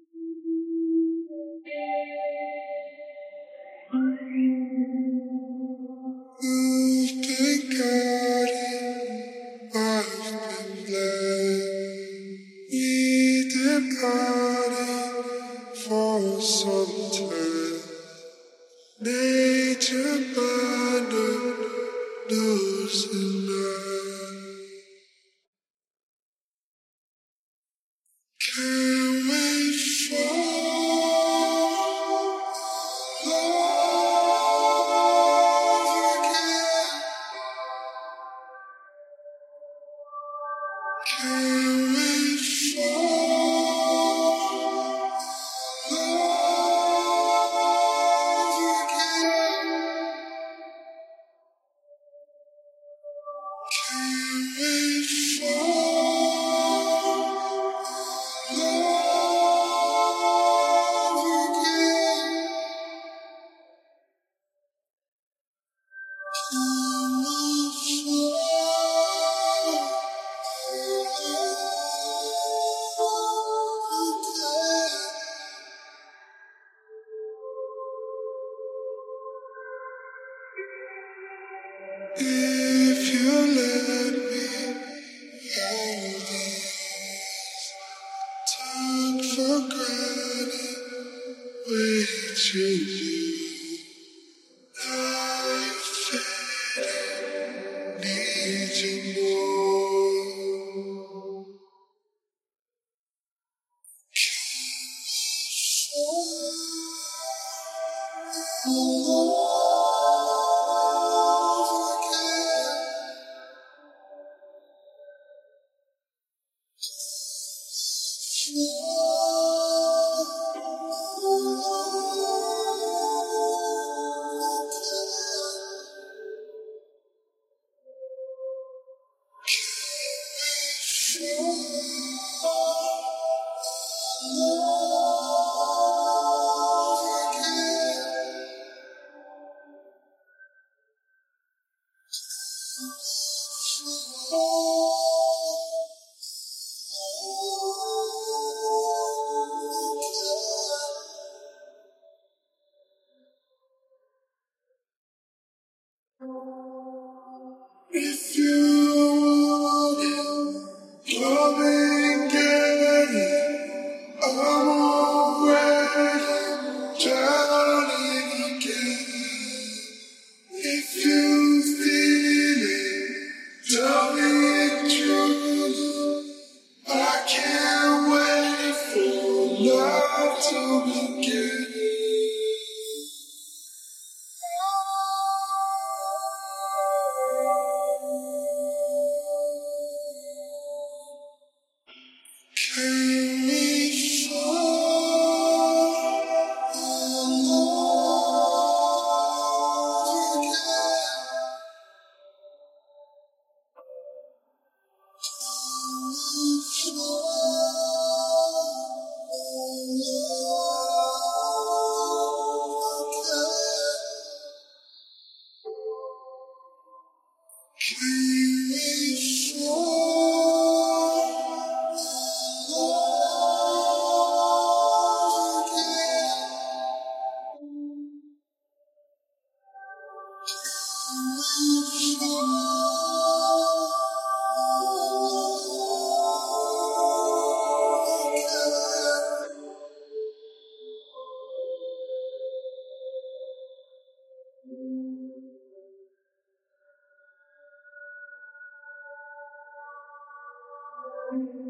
You've been guiding, I've been blessed. We departed for some time. Nature abandoned knows the night. Can we fall love again? Can we fall love again? Can we fall love again? Can we if you let me hold these, took for granted, way too deep. I've faded, need you more. Love if you want it, come and get it. I'm already drowning again. If you feel it, tell me truly. I can't wait for love to begin. Can we fall in love again? Can we fall